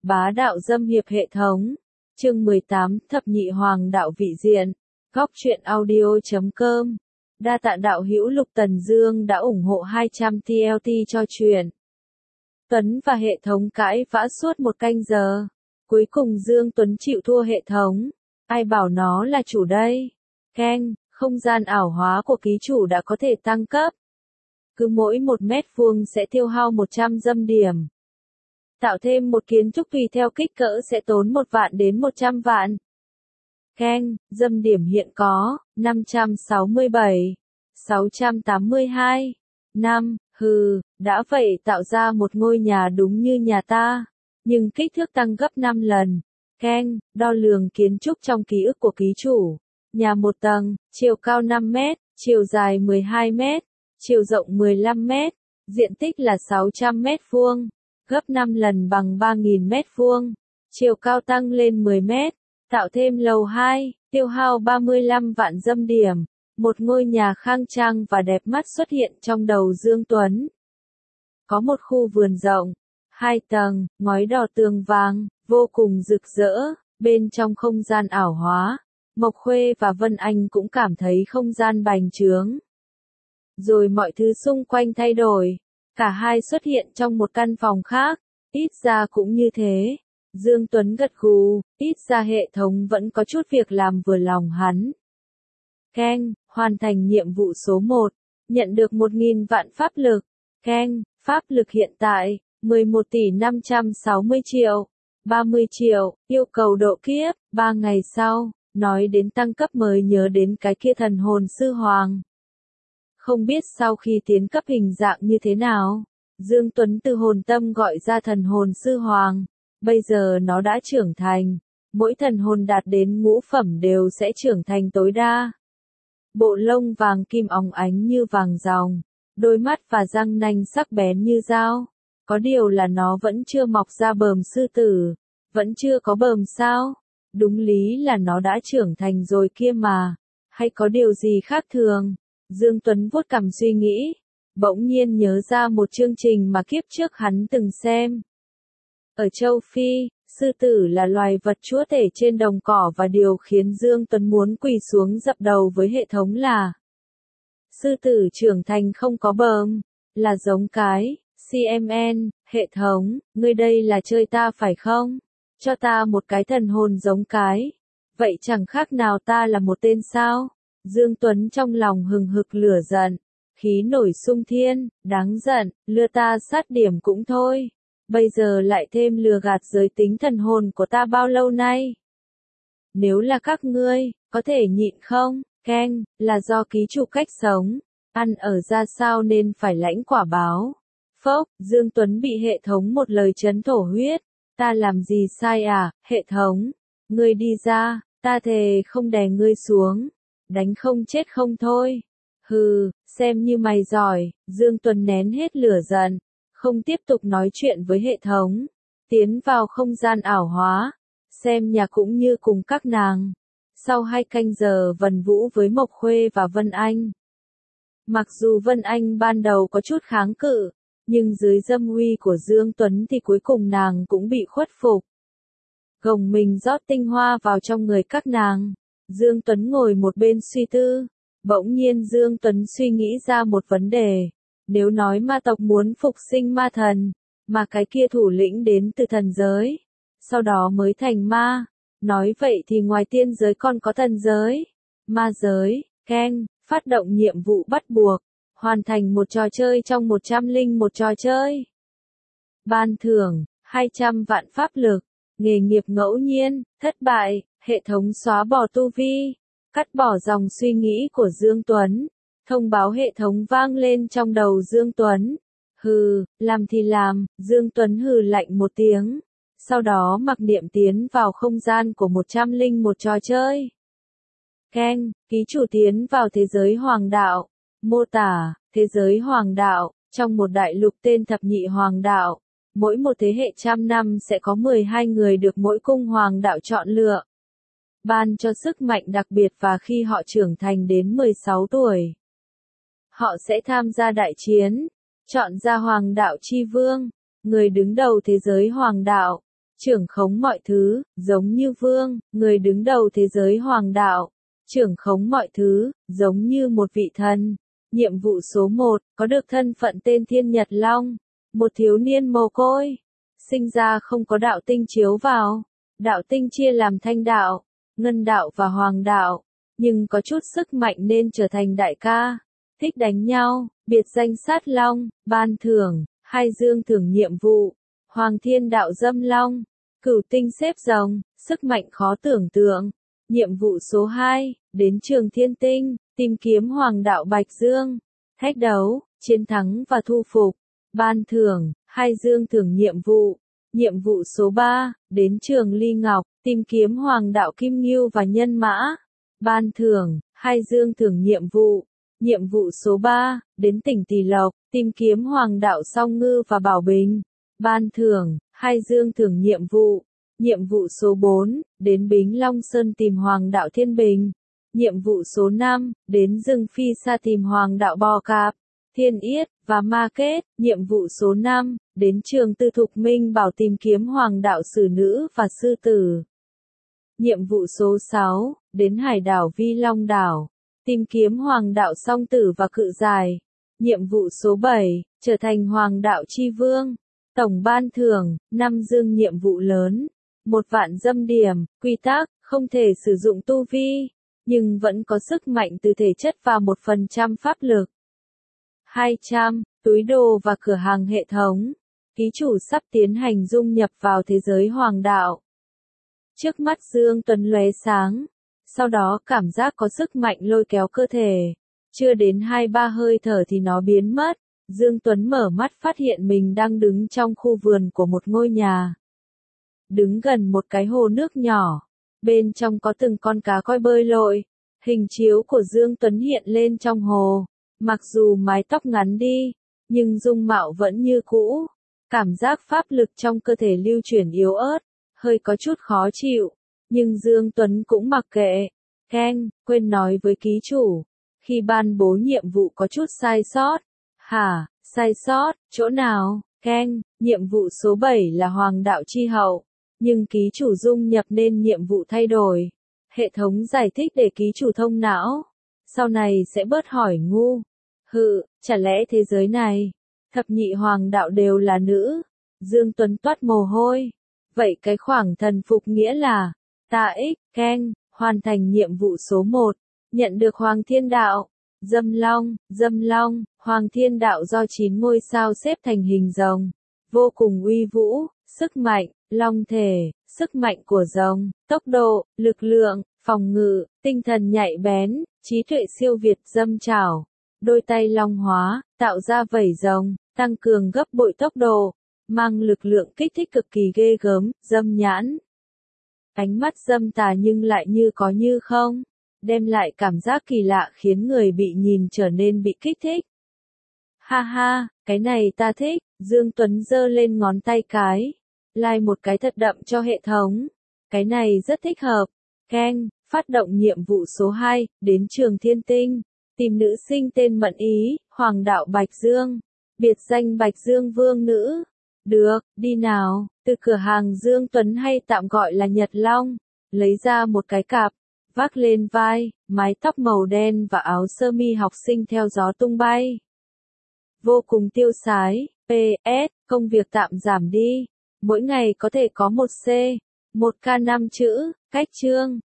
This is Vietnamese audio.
Bá đạo dâm hiệp hệ thống. Chương 18, Thập nhị hoàng đạo vị diện. Góc truyện audio.com. Đa tạ đạo hữu Lục Tần Dương đã ủng hộ 200 TLT cho truyện. Tuấn và hệ thống cãi vã suốt một canh giờ. Cuối cùng Dương Tuấn chịu thua hệ thống. Ai bảo nó là chủ đây? Keng, không gian ảo hóa của ký chủ đã có thể tăng cấp. Cứ mỗi 1 mét vuông sẽ tiêu hao 100 dâm điểm. Tạo thêm một kiến trúc tùy theo kích cỡ sẽ tốn 1 vạn đến 100 vạn. Keng, dâm điểm hiện có 567, 682, 5, đã vậy tạo ra một ngôi nhà đúng như nhà ta, nhưng kích thước tăng gấp 5 lần. Keng, đo lường kiến trúc trong ký ức của ký chủ. Nhà 1 tầng, chiều cao 5 mét, chiều dài 12 mét, chiều rộng 15 mét, diện tích là 600 mét vuông, gấp 5 lần bằng 3.000 mét vuông, chiều cao tăng lên 10 mét, tạo thêm lầu 2, tiêu hao 35 vạn dâm điểm. Một ngôi nhà khang trang và đẹp mắt xuất hiện trong đầu Dương Tuấn. Có một khu vườn rộng, 2 tầng, ngói đỏ tường vàng, vô cùng rực rỡ, bên trong không gian ảo hóa. Mộc Khuê và Vân Anh cũng cảm thấy không gian bành trướng. Rồi mọi thứ xung quanh thay đổi. Cả hai xuất hiện trong một căn phòng khác, ít ra cũng như thế. Dương Tuấn gật gù, ít ra hệ thống vẫn có chút việc làm vừa lòng hắn. Keng, hoàn thành nhiệm vụ số 1, nhận được 1.000 vạn pháp lực. Keng, pháp lực hiện tại, 11 tỷ 560 triệu, 30 triệu, yêu cầu độ kiếp, 3 ngày sau. Nói đến tăng cấp mới nhớ đến cái kia thần hồn sư hoàng. Không biết sau khi tiến cấp hình dạng như thế nào, Dương Tuấn từ hồn tâm gọi ra thần hồn sư hoàng. Bây giờ nó đã trưởng thành, mỗi thần hồn đạt đến ngũ phẩm đều sẽ trưởng thành tối đa. Bộ lông vàng kim óng ánh như vàng ròng, đôi mắt và răng nanh sắc bén như dao. Có điều là nó vẫn chưa mọc ra bờm sư tử, vẫn chưa có bờm sao? Đúng lý là nó đã trưởng thành rồi kia mà, hay có điều gì khác thường? Dương Tuấn vuốt cằm suy nghĩ, bỗng nhiên nhớ ra một chương trình mà kiếp trước hắn từng xem. Ở châu Phi, sư tử là loài vật chúa tể trên đồng cỏ và điều khiến Dương Tuấn muốn quỳ xuống dập đầu với hệ thống là sư tử trưởng thành không có bờm, là giống cái, CMN, hệ thống, ngươi đây là chơi ta phải không? Cho ta một cái thần hồn giống cái. Vậy chẳng khác nào ta là một tên sao? Dương Tuấn trong lòng hừng hực lửa giận, khí nổi xung thiên, đáng giận, lừa ta sát điểm cũng thôi. Bây giờ lại thêm lừa gạt giới tính thần hồn của ta bao lâu nay? Nếu là các ngươi, có thể nhịn không? Keng, là do ký chủ cách sống, ăn ở ra sao nên phải lãnh quả báo. Phốc, Dương Tuấn bị hệ thống một lời trấn thổ huyết. Ta làm gì sai à, hệ thống? Ngươi đi ra, ta thề không đè ngươi xuống. Đánh không chết không thôi. Xem như mày giỏi. Dương Tuấn nén hết lửa giận, không tiếp tục nói chuyện với hệ thống. Tiến vào không gian ảo hóa, xem nhà cũng như cùng các nàng. Sau 2 canh giờ vần vũ với Mộc Khuê và Vân Anh. Mặc dù Vân Anh ban đầu có chút kháng cự, nhưng dưới dâm uy của Dương Tuấn thì cuối cùng nàng cũng bị khuất phục. Gồng mình rót tinh hoa vào trong người các nàng. Dương Tuấn ngồi một bên suy tư. Bỗng nhiên Dương Tuấn suy nghĩ ra một vấn đề. Nếu nói ma tộc muốn phục sinh ma thần, mà cái kia thủ lĩnh đến từ thần giới, sau đó mới thành ma. Nói vậy thì ngoài tiên giới còn có thần giới, ma giới. Keng, phát động nhiệm vụ bắt buộc. Hoàn thành một trò chơi trong 101 trò chơi. Ban thưởng, 200 vạn pháp lực. Nghề nghiệp ngẫu nhiên, thất bại, hệ thống xóa bỏ tu vi. Cắt bỏ dòng suy nghĩ của Dương Tuấn. Thông báo hệ thống vang lên trong đầu Dương Tuấn. Làm thì làm, Dương Tuấn hừ lạnh một tiếng. Sau đó mặc niệm tiến vào không gian của 101 trò chơi. Keng, ký chủ tiến vào thế giới hoàng đạo. Mô tả, thế giới hoàng đạo, trong một đại lục tên thập nhị hoàng đạo, mỗi một thế hệ trăm năm sẽ có 12 người được mỗi cung hoàng đạo chọn lựa. Ban cho sức mạnh đặc biệt và khi họ trưởng thành đến 16 tuổi, họ sẽ tham gia đại chiến, chọn ra hoàng đạo chi vương, người đứng đầu thế giới hoàng đạo. trưởng khống mọi thứ, giống như vương, người đứng đầu thế giới hoàng đạo. Trưởng khống mọi thứ, giống như một vị thần. Nhiệm vụ số 1, có được thân phận tên Thiên Nhật Long. Một thiếu niên mồ côi. Sinh ra không có đạo tinh chiếu vào. Đạo tinh chia làm thanh đạo, ngân đạo và hoàng đạo. Nhưng có chút sức mạnh nên trở thành đại ca. Thích đánh nhau, biệt danh sát long, ban thưởng, hai dương thưởng nhiệm vụ. Hoàng thiên đạo dâm long, cửu tinh xếp rồng, sức mạnh khó tưởng tượng. Nhiệm vụ số 2, đến trường thiên tinh, tìm kiếm hoàng đạo Bạch Dương. Thách đấu, chiến thắng và thu phục. Ban thưởng, hai dương thưởng nhiệm vụ. Nhiệm vụ số 3, đến trường Ly Ngọc, tìm kiếm hoàng đạo Kim Ngưu và Nhân Mã. Ban thưởng, hai dương thưởng nhiệm vụ. Nhiệm vụ số 3, đến tỉnh Tỳ Lộc, tìm kiếm hoàng đạo Song Ngư và Bảo Bình. Ban thưởng, hai dương thưởng nhiệm vụ. Nhiệm vụ số 4, đến Bính Long Sơn tìm hoàng đạo Thiên Bình. Nhiệm vụ số 5, đến rừng Phi Sa tìm hoàng đạo Bò Cạp, Thiên Yết và Ma Kết. Nhiệm vụ số 5, đến trường Tư Thục Minh Bảo tìm kiếm hoàng đạo Sử Nữ và Sư Tử. Nhiệm vụ số 6, đến hải đảo Vi Long Đảo, tìm kiếm hoàng đạo Song Tử và Cự Dài. Nhiệm vụ số 7, trở thành hoàng đạo Chi Vương. Tổng ban thưởng, 5 dương nhiệm vụ lớn, 1 vạn dâm điểm. Quy tắc, không thể sử dụng tu vi, nhưng vẫn có sức mạnh từ thể chất và 1% pháp lực. 200, túi đồ và cửa hàng hệ thống. Ký chủ sắp tiến hành dung nhập vào thế giới hoàng đạo. Trước mắt Dương Tuấn lóe sáng, sau đó cảm giác có sức mạnh lôi kéo cơ thể. Chưa đến 2-3 hơi thở thì nó biến mất. Dương Tuấn mở mắt phát hiện mình đang đứng trong khu vườn của một ngôi nhà. Đứng gần một cái hồ nước nhỏ. Bên trong có từng con cá koi bơi lội. Hình chiếu của Dương Tuấn hiện lên trong hồ. Mặc dù mái tóc ngắn đi, nhưng dung mạo vẫn như cũ. Cảm giác pháp lực trong cơ thể lưu chuyển yếu ớt, hơi có chút khó chịu. Nhưng Dương Tuấn cũng mặc kệ. Keng, quên nói với ký chủ. Khi ban bố nhiệm vụ có chút sai sót. Hả, sai sót, chỗ nào? Keng, nhiệm vụ số 7 là hoàng đạo chi hậu. Nhưng ký chủ dung nhập nên nhiệm vụ thay đổi. Hệ thống giải thích để ký chủ thông não. Sau này sẽ bớt hỏi ngu. Chả lẽ thế giới này, thập nhị hoàng đạo đều là nữ? Dương Tuấn toát mồ hôi. Vậy cái khoảng thần phục nghĩa là, ta ích, keng, hoàn thành nhiệm vụ số 1, nhận được Hoàng Thiên Đạo. Dâm Long, Hoàng Thiên Đạo do 9 ngôi sao xếp thành hình rồng. Vô cùng uy vũ, sức mạnh, long thể, sức mạnh của rồng, tốc độ, lực lượng, phòng ngự, tinh thần nhạy bén, trí tuệ siêu việt. Dâm chảo, đôi tay long hóa, tạo ra vảy rồng, tăng cường gấp bội tốc độ, mang lực lượng kích thích cực kỳ ghê gớm. Dâm nhãn, ánh mắt dâm tà nhưng lại như có như không, đem lại cảm giác kỳ lạ khiến người bị nhìn trở nên bị kích thích. Ha ha, cái này ta thích. Dương Tuấn giơ lên ngón tay cái, like một cái thật đậm cho hệ thống. Cái này rất thích hợp. Keng, phát động nhiệm vụ số 2, đến trường Thiên Tinh, tìm nữ sinh tên Mận Ý, hoàng đạo Bạch Dương, biệt danh Bạch Dương Vương Nữ. Được, đi nào. Từ cửa hàng Dương Tuấn hay tạm gọi là Nhật Long, lấy ra một cái cặp, vác lên vai, mái tóc màu đen và áo sơ mi học sinh theo gió tung bay. Vô cùng tiêu sái. PS, công việc tạm giảm đi. Mỗi ngày có thể có 1 C, 1 K 5 chữ, cách chương.